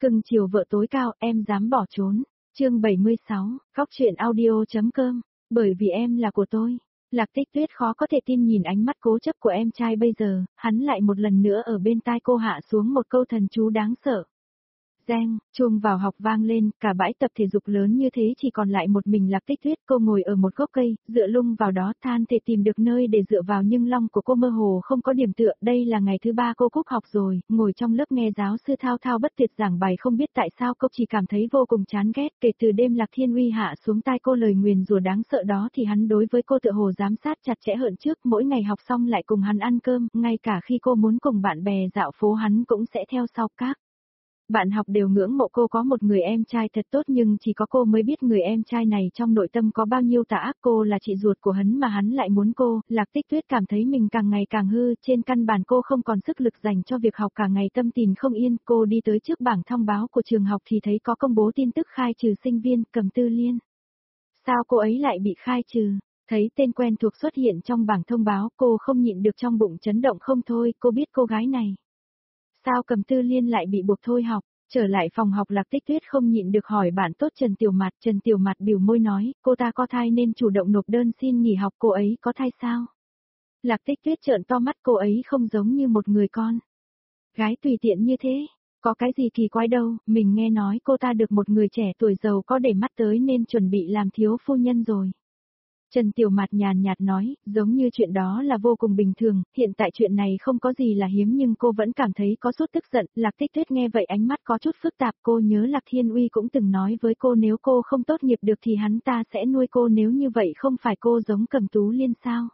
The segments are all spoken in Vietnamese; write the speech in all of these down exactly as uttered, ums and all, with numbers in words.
Cưng chiều vợ tối cao, em dám bỏ trốn. Chương bảy mươi sáu, Góc truyện audio.com. Bởi vì em là của tôi. Lạc Tích Tuyết khó có thể tin nhìn ánh mắt cố chấp của em trai bây giờ, hắn lại một lần nữa ở bên tai cô hạ xuống một câu thần chú đáng sợ. Reng, chuông vào học vang lên, cả bãi tập thể dục lớn như thế chỉ còn lại một mình Lạc Tích Tuyết. Cô ngồi ở một gốc cây, dựa lưng vào đó than thể tìm được nơi để dựa vào nhưng lòng của cô mơ hồ không có điểm tựa. Đây là ngày thứ ba cô cúp học rồi, ngồi trong lớp nghe giáo sư thao thao bất tuyệt giảng bài không biết tại sao cô chỉ cảm thấy vô cùng chán ghét. Kể từ đêm Lạc Thiên Uy hạ xuống tai cô lời nguyền rủa đáng sợ đó thì hắn đối với cô tựa hồ giám sát chặt chẽ hơn trước, mỗi ngày học xong lại cùng hắn ăn cơm, ngay cả khi cô muốn cùng bạn bè dạo phố hắn cũng sẽ theo sau các. Bạn học đều ngưỡng mộ cô có một người em trai thật tốt nhưng chỉ có cô mới biết người em trai này trong nội tâm có bao nhiêu tà ác. Cô là chị ruột của hắn mà hắn lại muốn cô. Lạc Tích Tuyết cảm thấy mình càng ngày càng hư, trên căn bản cô không còn sức lực dành cho việc học, cả ngày tâm tình không yên. Cô đi tới trước bảng thông báo của trường học thì thấy có công bố tin tức khai trừ sinh viên Cầm Tư Liên. Sao cô ấy lại bị khai trừ? Thấy tên quen thuộc xuất hiện trong bảng thông báo, cô không nhịn được trong bụng chấn động không thôi. Cô biết cô gái này. Sao Cầm Tư Liên lại bị buộc thôi học? Trở lại phòng học Lạc Tích Tuyết không nhịn được hỏi bạn tốt Trần Tiểu Mạt. Trần Tiểu Mạt bĩu môi nói, cô ta có thai nên chủ động nộp đơn xin nghỉ học. Cô ấy có thai sao? Lạc Tích Tuyết trợn to mắt, cô ấy không giống như một người con gái tùy tiện như thế. Có cái gì kỳ quái đâu, mình nghe nói cô ta được một người trẻ tuổi giàu có để mắt tới nên chuẩn bị làm thiếu phu nhân rồi. Trần Tiểu Mạt nhàn nhạt nói, giống như chuyện đó là vô cùng bình thường, hiện tại chuyện này không có gì là hiếm nhưng cô vẫn cảm thấy có chút tức giận. Lạc Tích Tuyết nghe vậy ánh mắt có chút phức tạp, cô nhớ Lạc Thiên Uy cũng từng nói với cô nếu cô không tốt nghiệp được thì hắn ta sẽ nuôi cô, nếu như vậy không phải cô giống Cầm Tú Liên sao?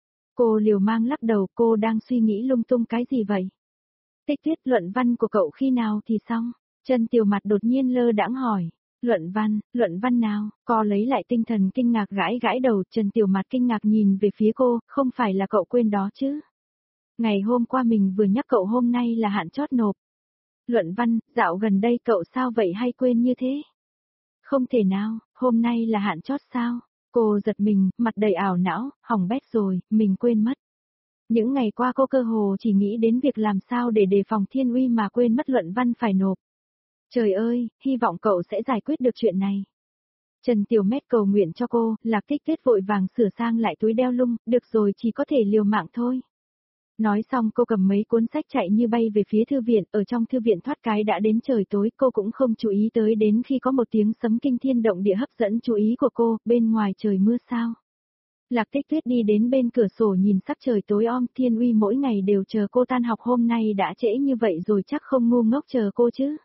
Cô liều mang lắc đầu, cô đang suy nghĩ lung tung cái gì vậy? Tích Tuyết, luận văn của cậu khi nào thì xong? Trần Tiểu Mạt đột nhiên lơ đãng hỏi. Luận văn, luận văn nào? Cô lấy lại tinh thần kinh ngạc gãi gãi đầu. Trần Tiểu Mạt kinh ngạc nhìn về phía cô, không phải là cậu quên đó chứ? Ngày hôm qua mình vừa nhắc cậu hôm nay là hạn chót nộp luận văn, dạo gần đây cậu sao vậy hay quên như thế? Không thể nào, hôm nay là hạn chót sao? Cô giật mình, mặt đầy ảo não, hỏng bét rồi, mình quên mất. Những ngày qua cô cơ hồ chỉ nghĩ đến việc làm sao để đề phòng Thiên Uy mà quên mất luận văn phải nộp. Trời ơi, hy vọng cậu sẽ giải quyết được chuyện này. Trần Tiểu Mét cầu nguyện cho cô. Lạc Tích Tuyết vội vàng sửa sang lại túi đeo lưng, được rồi, chỉ có thể liều mạng thôi. Nói xong cô cầm mấy cuốn sách chạy như bay về phía thư viện, ở trong thư viện thoát cái đã đến trời tối, cô cũng không chú ý tới đến khi có một tiếng sấm kinh thiên động địa hấp dẫn chú ý của cô, bên ngoài trời mưa sao. Lạc Tích Tuyết đi đến bên cửa sổ nhìn sắc trời tối om, Thiên Uy mỗi ngày đều chờ cô tan học, hôm nay đã trễ như vậy rồi chắc không ngu ngốc chờ cô chứ.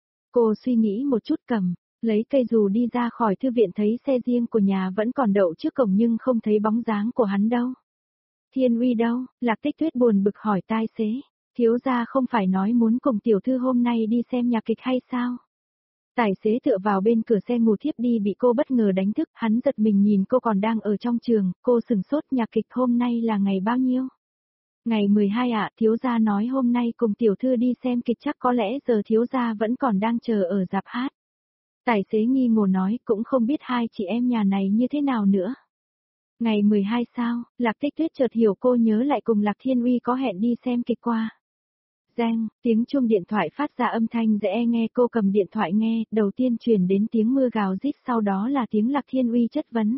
Cô suy nghĩ một chút cầm, lấy cây dù đi ra khỏi thư viện, thấy xe riêng của nhà vẫn còn đậu trước cổng nhưng không thấy bóng dáng của hắn đâu. Thiên Uy đâu? Lạc Tích Tuyết buồn bực hỏi tài xế. Thiếu gia không phải nói muốn cùng tiểu thư hôm nay đi xem nhạc kịch hay sao? Tài xế tựa vào bên cửa xe ngủ thiếp đi bị cô bất ngờ đánh thức, hắn giật mình nhìn cô còn đang ở trong trường, cô sừng sốt. Nhạc kịch hôm nay là ngày bao nhiêu? Ngày mười hai ạ, thiếu gia nói hôm nay cùng tiểu thư đi xem kịch, chắc có lẽ giờ thiếu gia vẫn còn đang chờ ở rạp hát. Tài xế nghi ngờ nói, cũng không biết hai chị em nhà này như thế nào nữa. Ngày mười hai sao? Lạc Tích Tuyết chợt hiểu, cô nhớ lại cùng Lạc Thiên Uy có hẹn đi xem kịch qua. Reng, tiếng chuông điện thoại phát ra âm thanh dễ nghe, cô cầm điện thoại nghe, đầu tiên truyền đến tiếng mưa gào rít, sau đó là tiếng Lạc Thiên Uy chất vấn.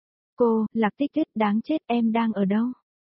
Cô, Lạc Tích Tuyết, đáng chết, em đang ở đâu?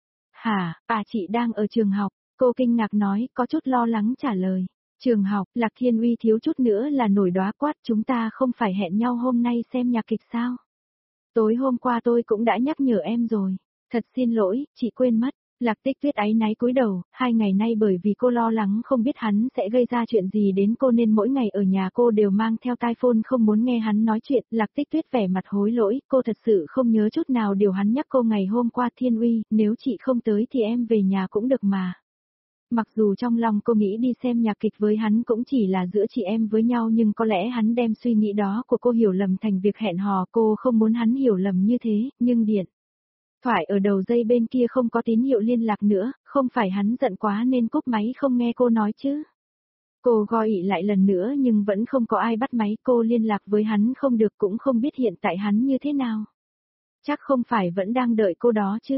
Hả, à chị đang ở trường học, cô kinh ngạc nói, có chút lo lắng trả lời. Trường học, Lạc Thiên Uy thiếu chút nữa là nổi đoá quát, chúng ta không phải hẹn nhau hôm nay xem nhạc kịch sao? Tối hôm qua tôi cũng đã nhắc nhở em rồi, thật xin lỗi, chị quên mất. Lạc Tích Tuyết áy náy cúi đầu, hai ngày nay bởi vì cô lo lắng không biết hắn sẽ gây ra chuyện gì đến cô nên mỗi ngày ở nhà cô đều mang theo tai phone không muốn nghe hắn nói chuyện. Lạc Tích Tuyết vẻ mặt hối lỗi, cô thật sự không nhớ chút nào điều hắn nhắc cô ngày hôm qua. Thiên Uy, nếu chị không tới thì em về nhà cũng được mà. Mặc dù trong lòng cô nghĩ đi xem nhạc kịch với hắn cũng chỉ là giữa chị em với nhau nhưng có lẽ hắn đem suy nghĩ đó của cô hiểu lầm thành việc hẹn hò, cô không muốn hắn hiểu lầm như thế, nhưng điện thoại ở đầu dây bên kia không có tín hiệu liên lạc nữa, không phải hắn giận quá nên cúp máy không nghe cô nói chứ. Cô gọi lại lần nữa nhưng vẫn không có ai bắt máy, cô liên lạc với hắn không được, cũng không biết hiện tại hắn như thế nào. Chắc không phải vẫn đang đợi cô đó chứ.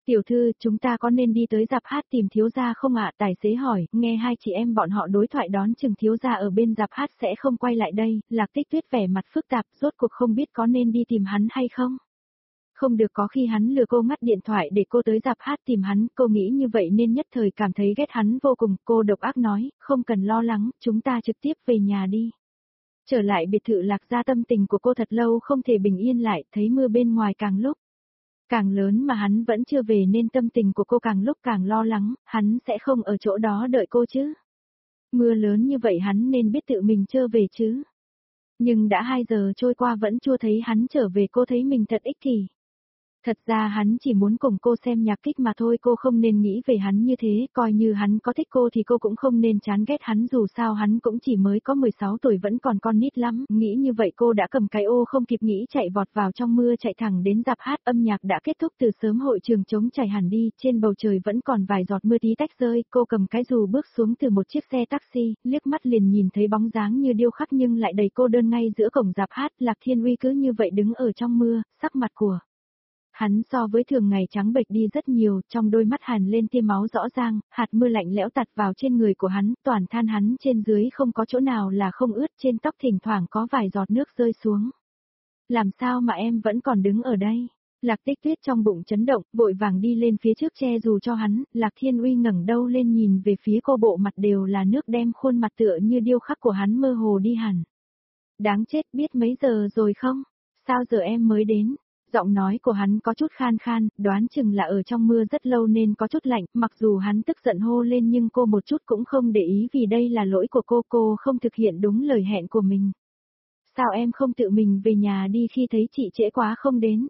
Tiểu thư, chúng ta có nên đi tới rạp hát tìm thiếu gia không ạ? Tài xế hỏi, nghe hai chị em bọn họ đối thoại đón chừng thiếu gia ở bên rạp hát sẽ không quay lại đây, Lạc Tích Tuyết vẻ mặt phức tạp, rốt cuộc không biết có nên đi tìm hắn hay không. Không được, có khi hắn lừa cô ngắt điện thoại để cô tới rạp hát tìm hắn, cô nghĩ như vậy nên nhất thời cảm thấy ghét hắn vô cùng, cô độc ác nói, không cần lo lắng, chúng ta trực tiếp về nhà đi. Trở lại biệt thự Lạc gia, tâm tình của cô thật lâu không thể bình yên lại, thấy mưa bên ngoài càng lúc càng lớn mà hắn vẫn chưa về nên tâm tình của cô càng lúc càng lo lắng, hắn sẽ không ở chỗ đó đợi cô chứ. Mưa lớn như vậy hắn nên biết tự mình trở về chứ. Nhưng đã hai giờ trôi qua vẫn chưa thấy hắn trở về, cô thấy mình thật ích kỷ. Thật ra hắn chỉ muốn cùng cô xem nhạc kịch mà thôi, cô không nên nghĩ về hắn như thế, coi như hắn có thích cô thì cô cũng không nên chán ghét hắn, dù sao hắn cũng chỉ mới có mười sáu tuổi vẫn còn con nít lắm, nghĩ như vậy cô đã cầm cái ô không kịp nghĩ chạy vọt vào trong mưa, chạy thẳng đến rạp hát. Âm nhạc đã kết thúc từ sớm, hội trường trống trải hẳn đi, trên bầu trời vẫn còn vài giọt mưa tí tách rơi, cô cầm cái dù bước xuống từ một chiếc xe taxi, liếc mắt liền nhìn thấy bóng dáng như điêu khắc nhưng lại đầy cô đơn ngay giữa cổng rạp hát. Lạc Thiên Uy cứ như vậy đứng ở trong mưa, sắc mặt của hắn so với thường ngày trắng bệch đi rất nhiều, trong đôi mắt hằn lên tia máu rõ ràng, hạt mưa lạnh lẽo tạt vào trên người của hắn, toàn than hắn trên dưới không có chỗ nào là không ướt, trên tóc thỉnh thoảng có vài giọt nước rơi xuống. Làm sao mà em vẫn còn đứng ở đây? Lạc Tích Tuyết trong bụng chấn động, vội vàng đi lên phía trước che dù cho hắn, Lạc Thiên Uy ngẩng đầu lên nhìn về phía cô, bộ mặt đều là nước, đem khuôn mặt tựa như điêu khắc của hắn mơ hồ đi hẳn. Đáng chết, biết mấy giờ rồi không? Sao giờ em mới đến? Giọng nói của hắn có chút khan khan, đoán chừng là ở trong mưa rất lâu nên có chút lạnh, mặc dù hắn tức giận hô lên nhưng cô một chút cũng không để ý vì đây là lỗi của cô, cô không thực hiện đúng lời hẹn của mình. Sao em không tự mình về nhà đi khi thấy chị trễ quá không đến?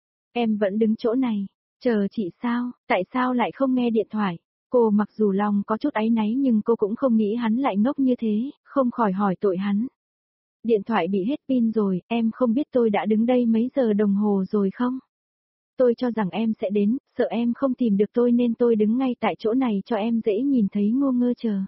Em vẫn đứng chỗ này, chờ chị sao, tại sao lại không nghe điện thoại? Cô mặc dù lòng có chút áy náy nhưng cô cũng không nghĩ hắn lại ngốc như thế, không khỏi hỏi tội hắn. Điện thoại bị hết pin rồi, em không biết tôi đã đứng đây mấy giờ đồng hồ rồi không? Tôi cho rằng em sẽ đến, sợ em không tìm được tôi nên tôi đứng ngay tại chỗ này cho em dễ nhìn thấy, ngô ngơ chờ.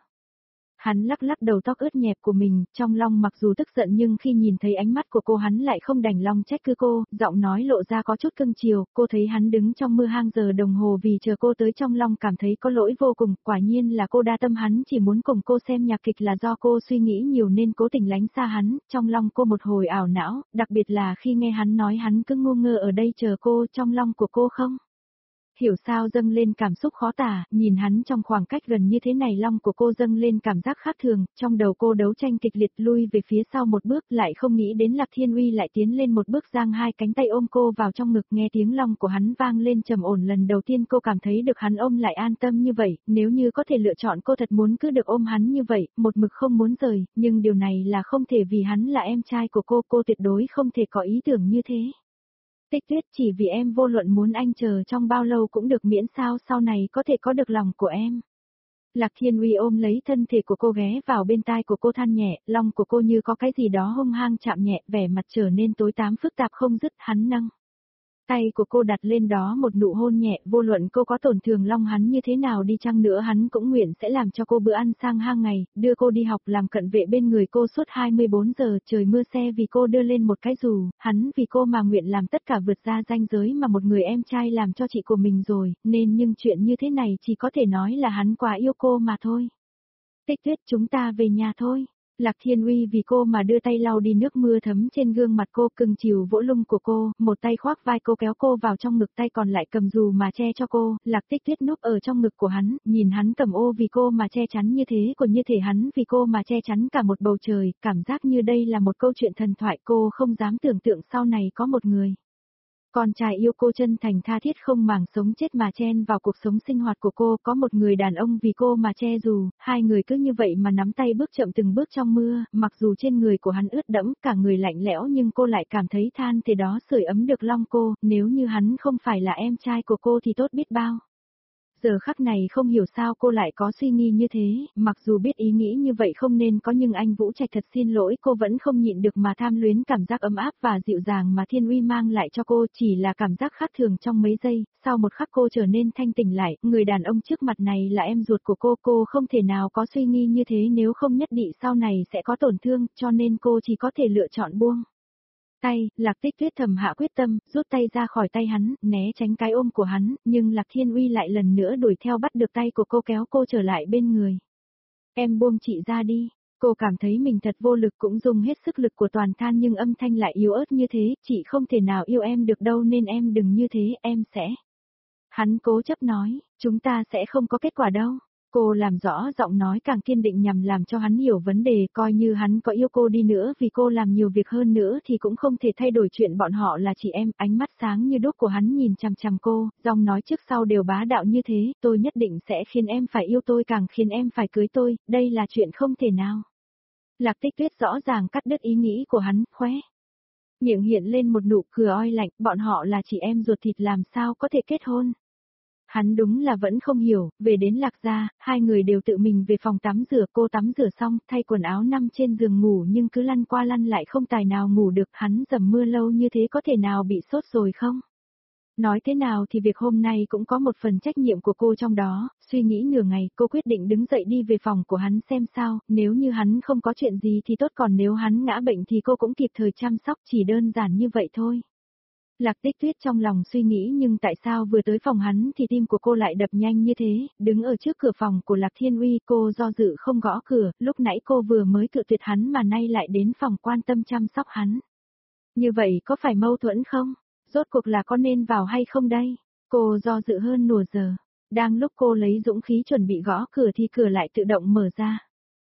Hắn lắc lắc đầu tóc ướt nhẹp của mình, trong lòng mặc dù tức giận nhưng khi nhìn thấy ánh mắt của cô hắn lại không đành lòng trách cứ cô, giọng nói lộ ra có chút cưng chiều, cô thấy hắn đứng trong mưa hang giờ đồng hồ vì chờ cô tới, trong lòng cảm thấy có lỗi vô cùng, quả nhiên là cô đa tâm, hắn chỉ muốn cùng cô xem nhạc kịch là do cô suy nghĩ nhiều nên cố tình lánh xa hắn, trong lòng cô một hồi ảo não, đặc biệt là khi nghe hắn nói hắn cứ ngu ngơ ở đây chờ cô, trong lòng của cô không hiểu sao dâng lên cảm xúc khó tả, nhìn hắn trong khoảng cách gần như thế này, lòng của cô dâng lên cảm giác khác thường, trong đầu cô đấu tranh kịch liệt lui về phía sau một bước, lại không nghĩ đến Lạc Thiên Uy lại tiến lên một bước, giang hai cánh tay ôm cô vào trong ngực, nghe tiếng lòng của hắn vang lên trầm ổn, lần đầu tiên cô cảm thấy được hắn ôm lại an tâm như vậy, nếu như có thể lựa chọn cô thật muốn cứ được ôm hắn như vậy, một mực không muốn rời, nhưng điều này là không thể vì hắn là em trai của cô, cô tuyệt đối không thể có ý tưởng như thế. Tích Tuyết, chỉ vì em vô luận muốn anh chờ trong bao lâu cũng được, miễn sao sau này có thể có được lòng của em. Lạc Thiên Uy ôm lấy thân thể của cô, ghé vào bên tai của cô than nhẹ, lòng của cô như có cái gì đó hung hăng chạm nhẹ, vẻ mặt trở nên tối tăm phức tạp không dứt, hắn nâng tay của cô đặt lên đó một nụ hôn nhẹ, vô luận cô có tổn thương long hắn như thế nào đi chăng nữa hắn cũng nguyện sẽ làm cho cô bữa ăn sang hang ngày, đưa cô đi học, làm cận vệ bên người cô suốt hai mươi bốn giờ, trời mưa xe vì cô đưa lên một cái dù, hắn vì cô mà nguyện làm tất cả, vượt ra ranh giới mà một người em trai làm cho chị của mình rồi, nên nhưng chuyện như thế này chỉ có thể nói là hắn quá yêu cô mà thôi. Tích Tuyết, chúng ta về nhà thôi. Lạc Thiên Uy vì cô mà đưa tay lau đi nước mưa thấm trên gương mặt cô, cưng chiều vỗ lưng của cô, một tay khoác vai cô kéo cô vào trong ngực, tay còn lại cầm dù mà che cho cô. Lạc Tích Tuyết núp ở trong ngực của hắn, nhìn hắn cầm ô vì cô mà che chắn như thế, còn như thể hắn vì cô mà che chắn cả một bầu trời, cảm giác như đây là một câu chuyện thần thoại, cô không dám tưởng tượng sau này có một người con trai yêu cô chân thành tha thiết không màng sống chết mà chen vào cuộc sống sinh hoạt của cô, có một người đàn ông vì cô mà che dù, hai người cứ như vậy mà nắm tay bước chậm từng bước trong mưa, mặc dù trên người của hắn ướt đẫm, cả người lạnh lẽo nhưng cô lại cảm thấy than thế đó sưởi ấm được lòng cô, nếu như hắn không phải là em trai của cô thì tốt biết bao. Giờ khắc này không hiểu sao cô lại có suy nghĩ như thế, mặc dù biết ý nghĩ như vậy không nên có nhưng anh Vũ Trạch thật xin lỗi, cô vẫn không nhịn được mà tham luyến cảm giác ấm áp và dịu dàng mà Thiên Uy mang lại cho cô, chỉ là cảm giác khác thường trong mấy giây, sau một khắc cô trở nên thanh tỉnh lại, người đàn ông trước mặt này là em ruột của cô, cô không thể nào có suy nghĩ như thế, nếu không nhất định sau này sẽ có tổn thương, cho nên cô chỉ có thể lựa chọn buông tay, Lạc Tích Tuyết thầm hạ quyết tâm, rút tay ra khỏi tay hắn, né tránh cái ôm của hắn, nhưng Lạc Thiên Uy lại lần nữa đuổi theo bắt được tay của cô kéo cô trở lại bên người. Em buông chị ra đi. Cô cảm thấy mình thật vô lực cũng dùng hết sức lực của toàn than nhưng âm thanh lại yếu ớt như thế, chị không thể nào yêu em được đâu nên em đừng như thế, em sẽ. Hắn cố chấp nói, chúng ta sẽ không có kết quả đâu. Cô làm rõ giọng nói càng kiên định nhằm làm cho hắn hiểu vấn đề, coi như hắn có yêu cô đi nữa vì cô làm nhiều việc hơn nữa thì cũng không thể thay đổi chuyện bọn họ là chị em. Ánh mắt sáng như đuốc của hắn nhìn chằm chằm cô, giọng nói trước sau đều bá đạo như thế, tôi nhất định sẽ khiến em phải yêu tôi, càng khiến em phải cưới tôi, đây là chuyện không thể nào. Lạc Tích Tuyết rõ ràng cắt đứt ý nghĩ của hắn, khóe miệng hiện lên một nụ cười oi lạnh, bọn họ là chị em ruột thịt làm sao có thể kết hôn. Hắn đúng là vẫn không hiểu, về đến Lạc gia, hai người đều tự mình về phòng tắm rửa, cô tắm rửa xong, thay quần áo nằm trên giường ngủ nhưng cứ lăn qua lăn lại không tài nào ngủ được, hắn dầm mưa lâu như thế có thể nào bị sốt rồi không? Nói thế nào thì việc hôm nay cũng có một phần trách nhiệm của cô trong đó, suy nghĩ nửa ngày, cô quyết định đứng dậy đi về phòng của hắn xem sao, nếu như hắn không có chuyện gì thì tốt, còn nếu hắn ngã bệnh thì cô cũng kịp thời chăm sóc, chỉ đơn giản như vậy thôi. Lạc Tích Tuyết trong lòng suy nghĩ nhưng tại sao vừa tới phòng hắn thì tim của cô lại đập nhanh như thế, đứng ở trước cửa phòng của Lạc Thiên Uy cô do dự không gõ cửa, lúc nãy cô vừa mới cự tuyệt hắn mà nay lại đến phòng quan tâm chăm sóc hắn. Như vậy có phải mâu thuẫn không? Rốt cuộc là có nên vào hay không đây? Cô do dự hơn nửa giờ. Đang lúc cô lấy dũng khí chuẩn bị gõ cửa thì cửa lại tự động mở ra.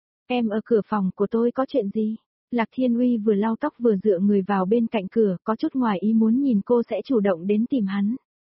Em ở cửa phòng của tôi có chuyện gì? Lạc Thiên Uy vừa lau tóc vừa dựa người vào bên cạnh cửa, có chút ngoài ý muốn nhìn cô sẽ chủ động đến tìm hắn.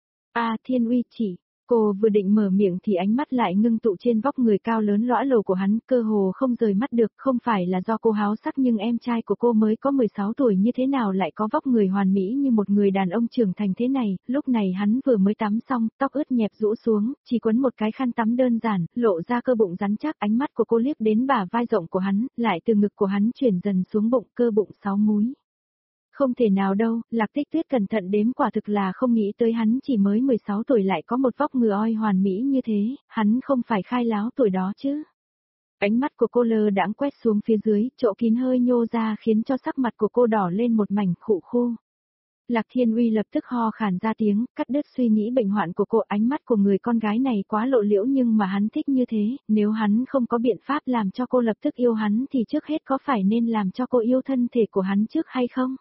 À Thiên Uy chỉ, cô vừa định mở miệng thì ánh mắt lại ngưng tụ trên vóc người cao lớn lõa lồ của hắn, cơ hồ không rời mắt được, không phải là do cô háo sắc nhưng em trai của cô mới có mười sáu tuổi như thế nào lại có vóc người hoàn mỹ như một người đàn ông trưởng thành thế này, lúc này hắn vừa mới tắm xong, tóc ướt nhẹp rũ xuống, chỉ quấn một cái khăn tắm đơn giản, lộ ra cơ bụng rắn chắc, ánh mắt của cô liếc đến bả vai rộng của hắn, lại từ ngực của hắn chuyển dần xuống bụng, cơ bụng sáu múi. Không thể nào đâu, Lạc Tích Tuyết cẩn thận đếm quả thực là không nghĩ tới hắn chỉ mới mười sáu tuổi lại có một vóc người oi hoàn mỹ như thế, hắn không phải khai láo tuổi đó chứ. Ánh mắt của cô lơ đãng quét xuống phía dưới, chỗ kín hơi nhô ra khiến cho sắc mặt của cô đỏ lên một mảnh khụ khô. Lạc Thiên Uy lập tức ho khàn ra tiếng, cắt đứt suy nghĩ bệnh hoạn của cô, ánh mắt của người con gái này quá lộ liễu nhưng mà hắn thích như thế, nếu hắn không có biện pháp làm cho cô lập tức yêu hắn thì trước hết có phải nên làm cho cô yêu thân thể của hắn trước hay không?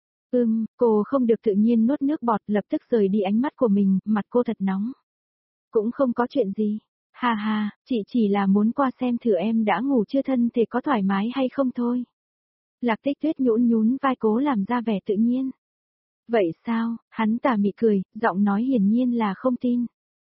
Ừm, cô không được tự nhiên nuốt nước bọt, lập tức rời đi ánh mắt của mình, mặt cô thật nóng. Cũng không có chuyện gì. Ha ha, chị chỉ là muốn qua xem thử em đã ngủ chưa, thân thể có thoải mái hay không thôi. Lạc Tích Tuyết nhũn nhún vai cố làm ra vẻ tự nhiên. Vậy sao, hắn tà mị cười, giọng nói hiển nhiên là không tin.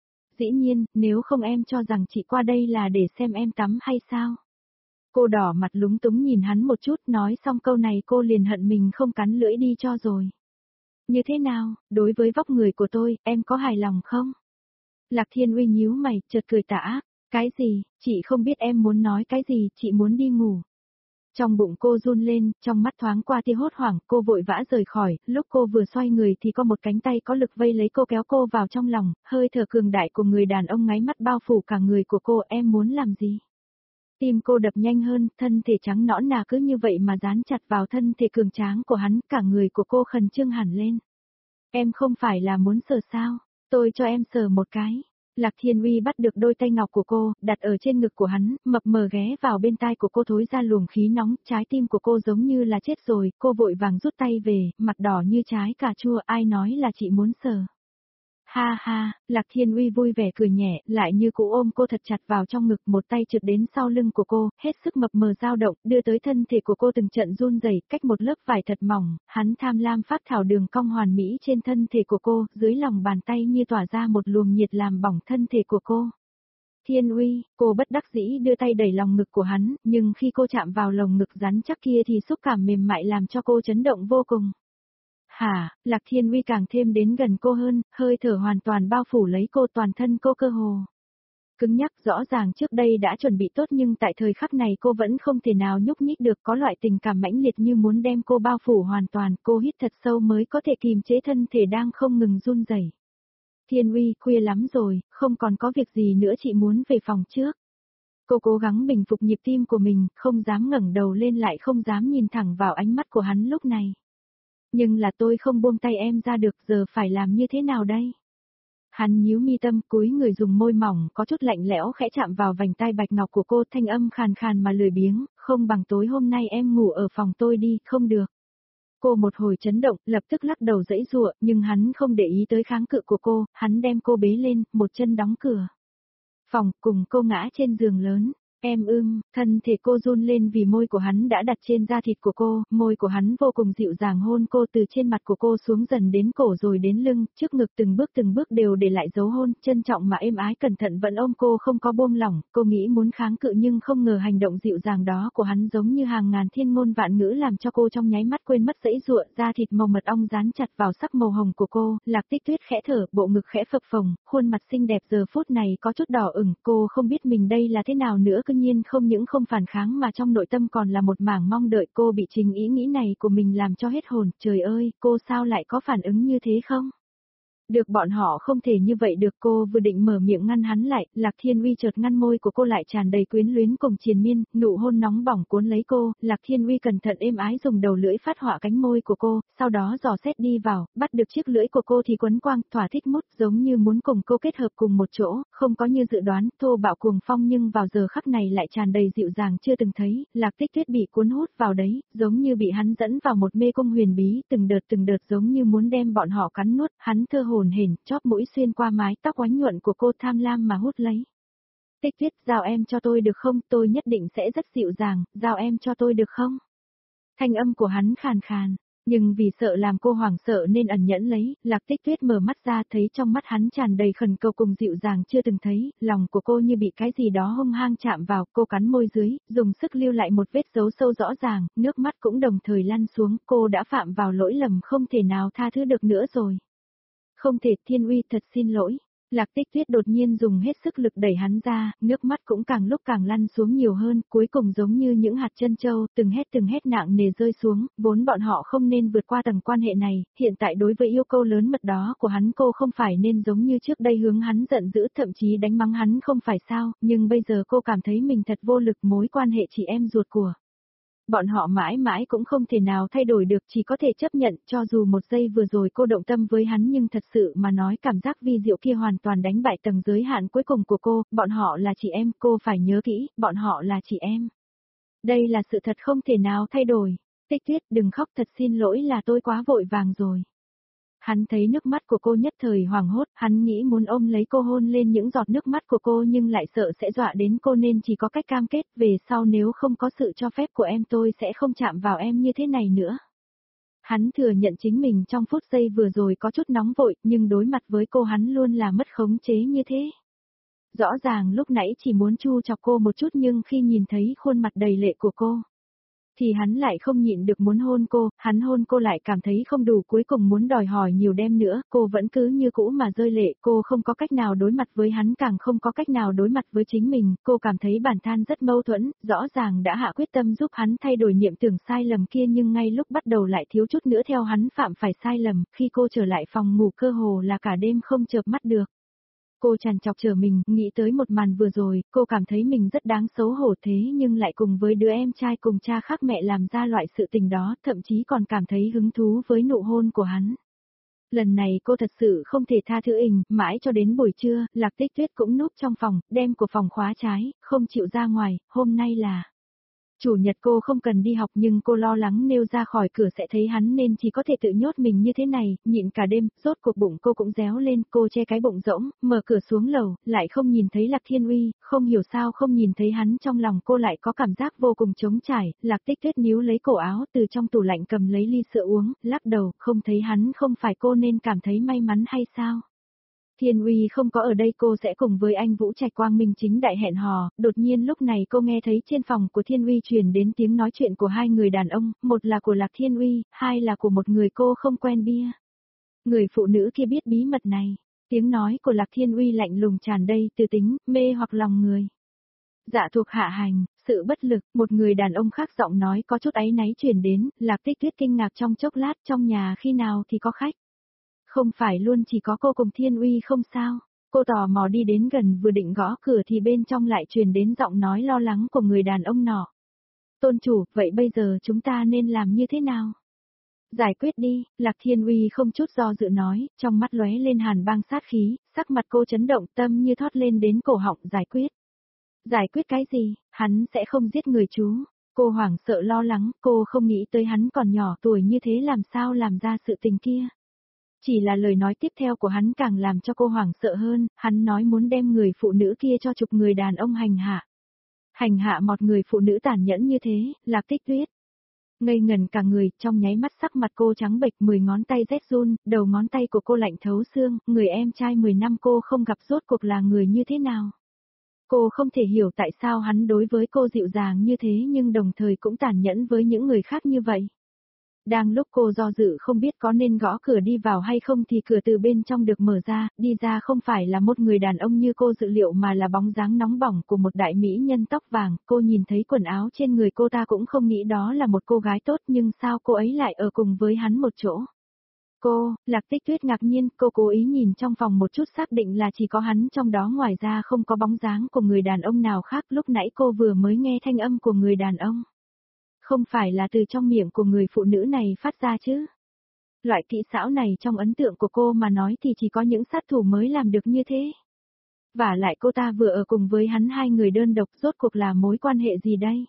Dĩ nhiên, nếu không em cho rằng chị qua đây là để xem em tắm hay sao? Cô đỏ mặt lúng túng nhìn hắn một chút, nói xong câu này cô liền hận mình không cắn lưỡi đi cho rồi. Như thế nào, đối với vóc người của tôi, em có hài lòng không? Lạc Thiên Uy nhíu mày, chợt cười tà ác. Cái gì, chị không biết em muốn nói cái gì, chị muốn đi ngủ. Trong bụng cô run lên, trong mắt thoáng qua tia hốt hoảng, cô vội vã rời khỏi, lúc cô vừa xoay người thì có một cánh tay có lực vây lấy cô kéo cô vào trong lòng, hơi thở cường đại của người đàn ông ngáy mắt bao phủ cả người của cô, em muốn làm gì? Tim cô đập nhanh hơn, thân thể trắng nõn nà cứ như vậy mà dán chặt vào thân thể cường tráng của hắn, cả người của cô khẩn trương hẳn lên. Em không phải là muốn sờ sao, tôi cho em sờ một cái. Lạc Thiên Uy bắt được đôi tay ngọc của cô, đặt ở trên ngực của hắn, mập mờ ghé vào bên tai của cô thối ra luồng khí nóng, trái tim của cô giống như là chết rồi, cô vội vàng rút tay về, mặt đỏ như trái cà chua, ai nói là chị muốn sờ. Ha ha, Lạc Thiên Uy vui vẻ cười nhẹ, lại như cũ ôm cô thật chặt vào trong ngực, một tay trượt đến sau lưng của cô, hết sức mập mờ dao động, đưa tới thân thể của cô từng trận run rẩy, cách một lớp vải thật mỏng, hắn tham lam phát thảo đường cong hoàn mỹ trên thân thể của cô, dưới lòng bàn tay như tỏa ra một luồng nhiệt làm bỏng thân thể của cô. Thiên Uy, cô bất đắc dĩ đưa tay đẩy lòng ngực của hắn, nhưng khi cô chạm vào lồng ngực rắn chắc kia thì xúc cảm mềm mại làm cho cô chấn động vô cùng. Hả, Lạc Thiên Uy càng thêm đến gần cô hơn, hơi thở hoàn toàn bao phủ lấy cô, toàn thân cô cơ hồ. Cứng nhắc, rõ ràng trước đây đã chuẩn bị tốt nhưng tại thời khắc này cô vẫn không thể nào nhúc nhích được, có loại tình cảm mãnh liệt như muốn đem cô bao phủ hoàn toàn, cô hít thật sâu mới có thể kìm chế thân thể đang không ngừng run rẩy. Thiên Uy, khuya lắm rồi, không còn có việc gì nữa, chị muốn về phòng trước. Cô cố gắng bình phục nhịp tim của mình, không dám ngẩng đầu lên lại không dám nhìn thẳng vào ánh mắt của hắn lúc này. Nhưng là tôi không buông tay em ra được, giờ phải làm như thế nào đây? Hắn nhíu mi tâm, cúi người dùng môi mỏng có chút lạnh lẽo khẽ chạm vào vành tai bạch ngọc của cô, thanh âm khàn khàn mà lười biếng, không bằng tối hôm nay em ngủ ở phòng tôi đi, không được. Cô một hồi chấn động, lập tức lắc đầu giãy giụa, nhưng hắn không để ý tới kháng cự của cô, hắn đem cô bế lên, một chân đóng cửa phòng, cùng cô ngã trên giường lớn. Em ưm, thân thể cô run lên vì môi của hắn đã đặt trên da thịt của cô, môi của hắn vô cùng dịu dàng hôn cô từ trên mặt của cô xuống dần đến cổ rồi đến lưng, trước ngực từng bước từng bước đều để lại dấu hôn, trân trọng mà êm ái cẩn thận vẫn ôm cô không có buông lỏng, cô nghĩ muốn kháng cự nhưng không ngờ hành động dịu dàng đó của hắn giống như hàng ngàn thiên ngôn vạn ngữ làm cho cô trong nháy mắt quên mất giãy giụa, da thịt màu mật ong dán chặt vào sắc màu hồng của cô, Lạc Tích Tuyết khẽ thở, bộ ngực khẽ phập phồng, khuôn mặt xinh đẹp giờ phút này có chút đỏ ửng, cô không biết mình đây là thế nào nữa, cứ nhiên không những không phản kháng mà trong nội tâm còn là một mảng mong đợi. Cô bị chính ý nghĩ này của mình làm cho hết hồn, trời ơi, cô sao lại có phản ứng như thế không? Được, bọn họ không thể như vậy được. Cô vừa định mở miệng ngăn hắn lại, Lạc Thiên Uy chợt ngăn môi của cô lại tràn đầy quyến luyến cùng triền miên, nụ hôn nóng bỏng cuốn lấy cô, Lạc Thiên Uy cẩn thận êm ái dùng đầu lưỡi phát họa cánh môi của cô, sau đó dò xét đi vào, bắt được chiếc lưỡi của cô thì quấn quang, thỏa thích mút, giống như muốn cùng cô kết hợp cùng một chỗ, không có như dự đoán, thô bạo cuồng phong nhưng vào giờ khắc này lại tràn đầy dịu dàng chưa từng thấy, Lạc Tích Tuyết bị cuốn hút vào đấy, giống như bị hắn dẫn vào một mê cung huyền bí, từng đợt từng đợt giống như muốn đem bọn họ cắn nuốt, hắn thơ hồn hển, chóp mũi xuyên qua mái tóc oánh nhuận của cô tham lam mà hút lấy. Tích Tuyết, giao em cho tôi được không, tôi nhất định sẽ rất dịu dàng, giao em cho tôi được không? Thanh âm của hắn khàn khàn, nhưng vì sợ làm cô hoảng sợ nên ẩn nhẫn lấy, Lạc Tích Tuyết mở mắt ra thấy trong mắt hắn tràn đầy khẩn cầu cùng dịu dàng chưa từng thấy, lòng của cô như bị cái gì đó hung hăng chạm vào, cô cắn môi dưới, dùng sức lưu lại một vết dấu sâu rõ ràng, nước mắt cũng đồng thời lăn xuống, cô đã phạm vào lỗi lầm không thể nào tha thứ được nữa rồi. Không thể, Thiên Uy, thật xin lỗi. Lạc Tích Tuyết đột nhiên dùng hết sức lực đẩy hắn ra, nước mắt cũng càng lúc càng lăn xuống nhiều hơn, cuối cùng giống như những hạt trân châu, từng hét từng hét nặng nề rơi xuống, vốn bọn họ không nên vượt qua tầng quan hệ này, hiện tại đối với yêu cầu lớn mật đó của hắn cô không phải nên giống như trước đây hướng hắn giận dữ thậm chí đánh mắng hắn không phải sao, nhưng bây giờ cô cảm thấy mình thật vô lực, mối quan hệ chị em ruột của bọn họ mãi mãi cũng không thể nào thay đổi được, chỉ có thể chấp nhận, cho dù một giây vừa rồi cô động tâm với hắn nhưng thật sự mà nói cảm giác vi diệu kia hoàn toàn đánh bại tầng giới hạn cuối cùng của cô, bọn họ là chị em, cô phải nhớ kỹ, bọn họ là chị em. Đây là sự thật không thể nào thay đổi. Tích Tuyết, đừng khóc, thật xin lỗi là tôi quá vội vàng rồi. Hắn thấy nước mắt của cô nhất thời hoảng hốt, hắn nghĩ muốn ôm lấy cô hôn lên những giọt nước mắt của cô nhưng lại sợ sẽ dọa đến cô nên chỉ có cách cam kết, về sau nếu không có sự cho phép của em tôi sẽ không chạm vào em như thế này nữa. Hắn thừa nhận chính mình trong phút giây vừa rồi có chút nóng vội, nhưng đối mặt với cô hắn luôn là mất khống chế như thế. Rõ ràng lúc nãy chỉ muốn chu chọc cô một chút nhưng khi nhìn thấy khuôn mặt đầy lệ của cô, thì hắn lại không nhịn được muốn hôn cô, hắn hôn cô lại cảm thấy không đủ, cuối cùng muốn đòi hỏi nhiều đêm nữa, cô vẫn cứ như cũ mà rơi lệ, cô không có cách nào đối mặt với hắn, càng không có cách nào đối mặt với chính mình, cô cảm thấy bản thân rất mâu thuẫn, rõ ràng đã hạ quyết tâm giúp hắn thay đổi niệm tưởng sai lầm kia nhưng ngay lúc bắt đầu lại thiếu chút nữa theo hắn phạm phải sai lầm, khi cô trở lại phòng ngủ cơ hồ là cả đêm không chợp mắt được. Cô trằn trọc chờ mình, nghĩ tới một màn vừa rồi, cô cảm thấy mình rất đáng xấu hổ thế nhưng lại cùng với đứa em trai cùng cha khác mẹ làm ra loại sự tình đó, thậm chí còn cảm thấy hứng thú với nụ hôn của hắn. Lần này cô thật sự không thể tha thứ ình, mãi cho đến buổi trưa, Lạc Tích Tuyết cũng núp trong phòng, đem của phòng khóa trái, không chịu ra ngoài, hôm nay là Chủ nhật cô không cần đi học nhưng cô lo lắng nếu ra khỏi cửa sẽ thấy hắn nên chỉ có thể tự nhốt mình như thế này, nhịn cả đêm, rốt cuộc bụng cô cũng réo lên, cô che cái bụng rỗng, mở cửa xuống lầu, lại không nhìn thấy Lạc Thiên Uy, không hiểu sao không nhìn thấy hắn, trong lòng cô lại có cảm giác vô cùng trống trải, Lạc Tích Tuyết níu lấy cổ áo từ trong tủ lạnh cầm lấy ly sữa uống, lắc đầu, không thấy hắn không phải cô nên cảm thấy may mắn hay sao? Thiên Uy không có ở đây cô sẽ cùng với anh Vũ Trạch Quang Minh chính đại hẹn hò, đột nhiên lúc này cô nghe thấy trên phòng của Thiên Uy truyền đến tiếng nói chuyện của hai người đàn ông, một là của Lạc Thiên Uy, hai là của một người cô không quen bia. Người phụ nữ kia biết bí mật này, tiếng nói của Lạc Thiên Uy lạnh lùng tràn đầy từ tính, mê hoặc lòng người. Dạ thuộc hạ hành, sự bất lực, một người đàn ông khác giọng nói có chút áy náy truyền đến, Lạc Tích Tuyết kinh ngạc trong chốc lát, trong nhà khi nào thì có khách. Không phải luôn chỉ có cô cùng Thiên Uy không sao? Cô tò mò đi đến gần vừa định gõ cửa thì bên trong lại truyền đến giọng nói lo lắng của người đàn ông nọ. Tôn chủ, vậy bây giờ chúng ta nên làm như thế nào? Giải quyết đi, Lạc Thiên Uy không chút do dự nói, trong mắt lóe lên hàn băng sát khí, sắc mặt cô chấn động tâm như thoát lên đến cổ họng giải quyết. Giải quyết cái gì, hắn sẽ không giết người chú. Cô hoảng sợ lo lắng, cô không nghĩ tới hắn còn nhỏ tuổi như thế làm sao làm ra sự tình kia. Chỉ là lời nói tiếp theo của hắn càng làm cho cô hoảng sợ hơn, hắn nói muốn đem người phụ nữ kia cho chục người đàn ông hành hạ. Hành hạ một người phụ nữ tàn nhẫn như thế, Lạc Tích Tuyết. Ngây ngần cả người, trong nháy mắt sắc mặt cô trắng bệch, mười ngón tay rét run, đầu ngón tay của cô lạnh thấu xương, người em trai mười năm cô không gặp rốt cuộc là người như thế nào. Cô không thể hiểu tại sao hắn đối với cô dịu dàng như thế nhưng đồng thời cũng tàn nhẫn với những người khác như vậy. Đang lúc cô do dự không biết có nên gõ cửa đi vào hay không thì cửa từ bên trong được mở ra, đi ra không phải là một người đàn ông như cô dự liệu mà là bóng dáng nóng bỏng của một đại mỹ nhân tóc vàng, cô nhìn thấy quần áo trên người cô ta cũng không nghĩ đó là một cô gái tốt nhưng sao cô ấy lại ở cùng với hắn một chỗ. Cô, Lạc Tích Tuyết ngạc nhiên, cô cố ý nhìn trong phòng một chút xác định là chỉ có hắn trong đó ngoài ra không có bóng dáng của người đàn ông nào khác lúc nãy cô vừa mới nghe thanh âm của người đàn ông. Không phải là từ trong miệng của người phụ nữ này phát ra chứ. Loại kỹ xảo này trong ấn tượng của cô mà nói thì chỉ có những sát thủ mới làm được như thế. Và lại cô ta vừa ở cùng với hắn hai người đơn độc rốt cuộc là mối quan hệ gì đây?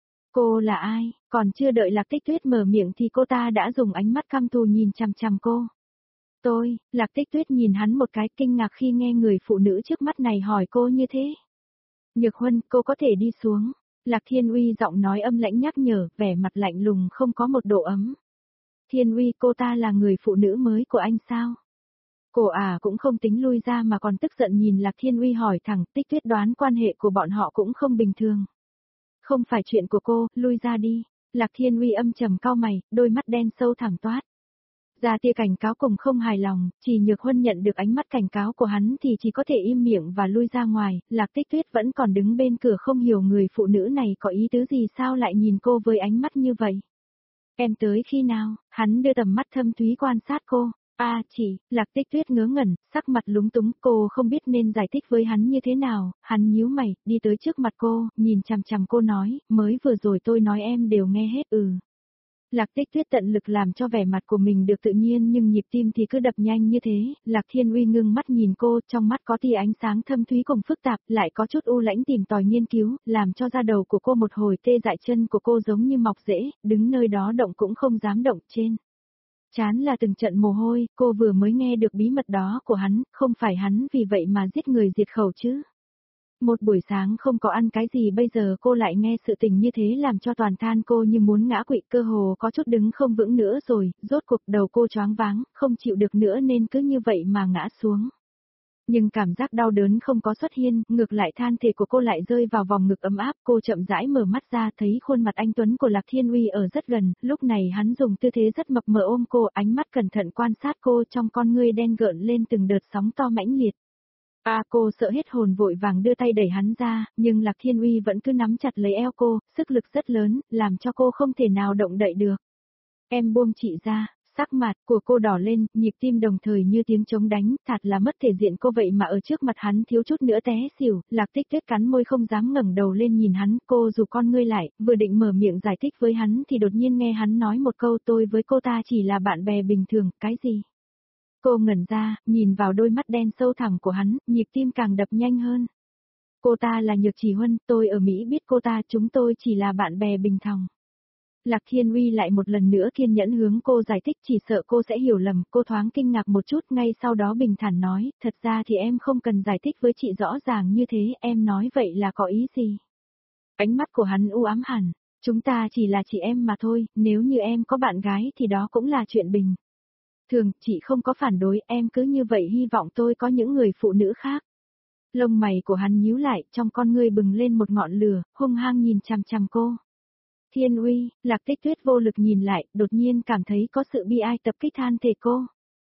Cô là ai? Còn chưa đợi Lạc Tích Tuyết mở miệng thì cô ta đã dùng ánh mắt căm thù nhìn chằm chằm cô. Tôi, Lạc Tích Tuyết nhìn hắn một cái kinh ngạc khi nghe người phụ nữ trước mắt này hỏi cô như thế. Nhược Huân, cô có thể đi xuống. Lạc Thiên Uy giọng nói âm lãnh nhắc nhở, vẻ mặt lạnh lùng không có một độ ấm. Thiên Uy, cô ta là người phụ nữ mới của anh sao? Cô à cũng không tính lui ra mà còn tức giận nhìn Lạc Thiên Uy hỏi thẳng, Tích Tuyết đoán quan hệ của bọn họ cũng không bình thường. Không phải chuyện của cô, lui ra đi. Lạc Thiên Uy âm trầm cau mày, đôi mắt đen sâu thẳm toát. Ra tia cảnh cáo cùng không hài lòng, chỉ Nhược Huân nhận được ánh mắt cảnh cáo của hắn thì chỉ có thể im miệng và lui ra ngoài, Lạc Tích Tuyết vẫn còn đứng bên cửa không hiểu người phụ nữ này có ý tứ gì sao lại nhìn cô với ánh mắt như vậy. Em tới khi nào, hắn đưa tầm mắt thâm thúy quan sát cô. À chỉ, Lạc Tích Tuyết ngớ ngẩn, sắc mặt lúng túng, cô không biết nên giải thích với hắn như thế nào, hắn nhíu mày, đi tới trước mặt cô, nhìn chằm chằm cô nói, mới vừa rồi tôi nói em đều nghe hết ừ. Lạc Tích Tuyết tận lực làm cho vẻ mặt của mình được tự nhiên nhưng nhịp tim thì cứ đập nhanh như thế, Lạc Thiên Uy ngưng mắt nhìn cô, trong mắt có tia ánh sáng thâm thúy cùng phức tạp, lại có chút u lãnh tìm tòi nghiên cứu, làm cho da đầu của cô một hồi tê dại chân của cô giống như mọc rễ, đứng nơi đó động cũng không dám động trên. Chán là từng trận mồ hôi, cô vừa mới nghe được bí mật đó của hắn, không phải hắn vì vậy mà giết người diệt khẩu chứ. Một buổi sáng không có ăn cái gì bây giờ cô lại nghe sự tình như thế làm cho toàn than cô như muốn ngã quỵ cơ hồ có chút đứng không vững nữa rồi, rốt cuộc đầu cô choáng váng, không chịu được nữa nên cứ như vậy mà ngã xuống. Nhưng cảm giác đau đớn không có xuất hiện, ngược lại than thể của cô lại rơi vào vòng ngực ấm áp, cô chậm rãi mở mắt ra thấy khuôn mặt anh Tuấn của Lạc Thiên Uy ở rất gần, lúc này hắn dùng tư thế rất mập mờ ôm cô, ánh mắt cẩn thận quan sát cô trong con ngươi đen gợn lên từng đợt sóng to mãnh liệt. À cô sợ hết hồn vội vàng đưa tay đẩy hắn ra, nhưng Lạc Thiên Uy vẫn cứ nắm chặt lấy eo cô, sức lực rất lớn, làm cho cô không thể nào động đậy được. Em buông chị ra. Sắc mặt của cô đỏ lên, nhịp tim đồng thời như tiếng trống đánh, thật là mất thể diện cô vậy mà ở trước mặt hắn thiếu chút nữa té xỉu, Lạc Tích Tuyết cắn môi không dám ngẩng đầu lên nhìn hắn, cô dù con ngươi lại, vừa định mở miệng giải thích với hắn thì đột nhiên nghe hắn nói một câu tôi với cô ta chỉ là bạn bè bình thường, cái gì? Cô ngẩn ra, nhìn vào đôi mắt đen sâu thẳm của hắn, nhịp tim càng đập nhanh hơn. Cô ta là Nhược Chỉ Huân, tôi ở Mỹ biết cô ta, chúng tôi chỉ là bạn bè bình thường. Lạc Thiên Uy lại một lần nữa kiên nhẫn hướng cô giải thích chỉ sợ cô sẽ hiểu lầm, cô thoáng kinh ngạc một chút ngay sau đó bình thản nói, thật ra thì em không cần giải thích với chị rõ ràng như thế, em nói vậy là có ý gì? Ánh mắt của hắn u ám hẳn, chúng ta chỉ là chị em mà thôi, nếu như em có bạn gái thì đó cũng là chuyện bình thường, chị không có phản đối, em cứ như vậy hy vọng tôi có những người phụ nữ khác. Lông mày của hắn nhíu lại, trong con ngươi bừng lên một ngọn lửa, hung hăng nhìn chằm chằm cô. Thiên Uy, Lạc Tích Tuyết vô lực nhìn lại, đột nhiên cảm thấy có sự bi ai tập kích than thể cô.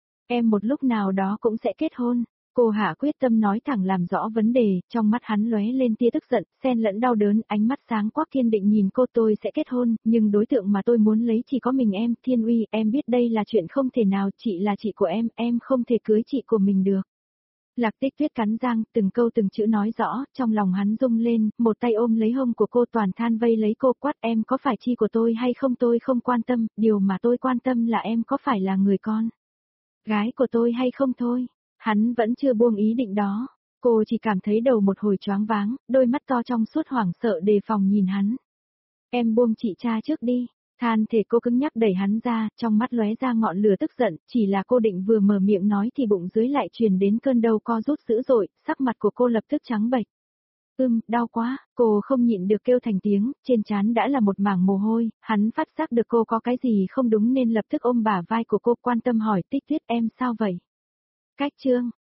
Em một lúc nào đó cũng sẽ kết hôn. Cô hạ quyết tâm nói thẳng làm rõ vấn đề, trong mắt hắn lóe lên tia tức giận, xen lẫn đau đớn, ánh mắt sáng quắc kiên định nhìn cô tôi sẽ kết hôn, nhưng đối tượng mà tôi muốn lấy chỉ có mình em, Thiên Uy, em biết đây là chuyện không thể nào, chị là chị của em, em không thể cưới chị của mình được. Lạc Tích Tuyết cắn răng, từng câu từng chữ nói rõ, trong lòng hắn rung lên, một tay ôm lấy hông của cô toàn than vây lấy cô quát em có phải chi của tôi hay không tôi không quan tâm, điều mà tôi quan tâm là em có phải là người con gái của tôi hay không thôi. Hắn vẫn chưa buông ý định đó, cô chỉ cảm thấy đầu một hồi choáng váng, đôi mắt to trong suốt hoảng sợ đề phòng nhìn hắn. Em buông chị cha trước đi. Than thể cô cứng nhắc đẩy hắn ra, trong mắt lóe ra ngọn lửa tức giận, chỉ là cô định vừa mở miệng nói thì bụng dưới lại truyền đến cơn đau co rút dữ dội, sắc mặt của cô lập tức trắng bệch. Ưm, đau quá, cô không nhịn được kêu thành tiếng, trên trán đã là một mảng mồ hôi, hắn phát giác được cô có cái gì không đúng nên lập tức ôm bả vai của cô quan tâm hỏi Tích Tuyết em sao vậy? Cách trương,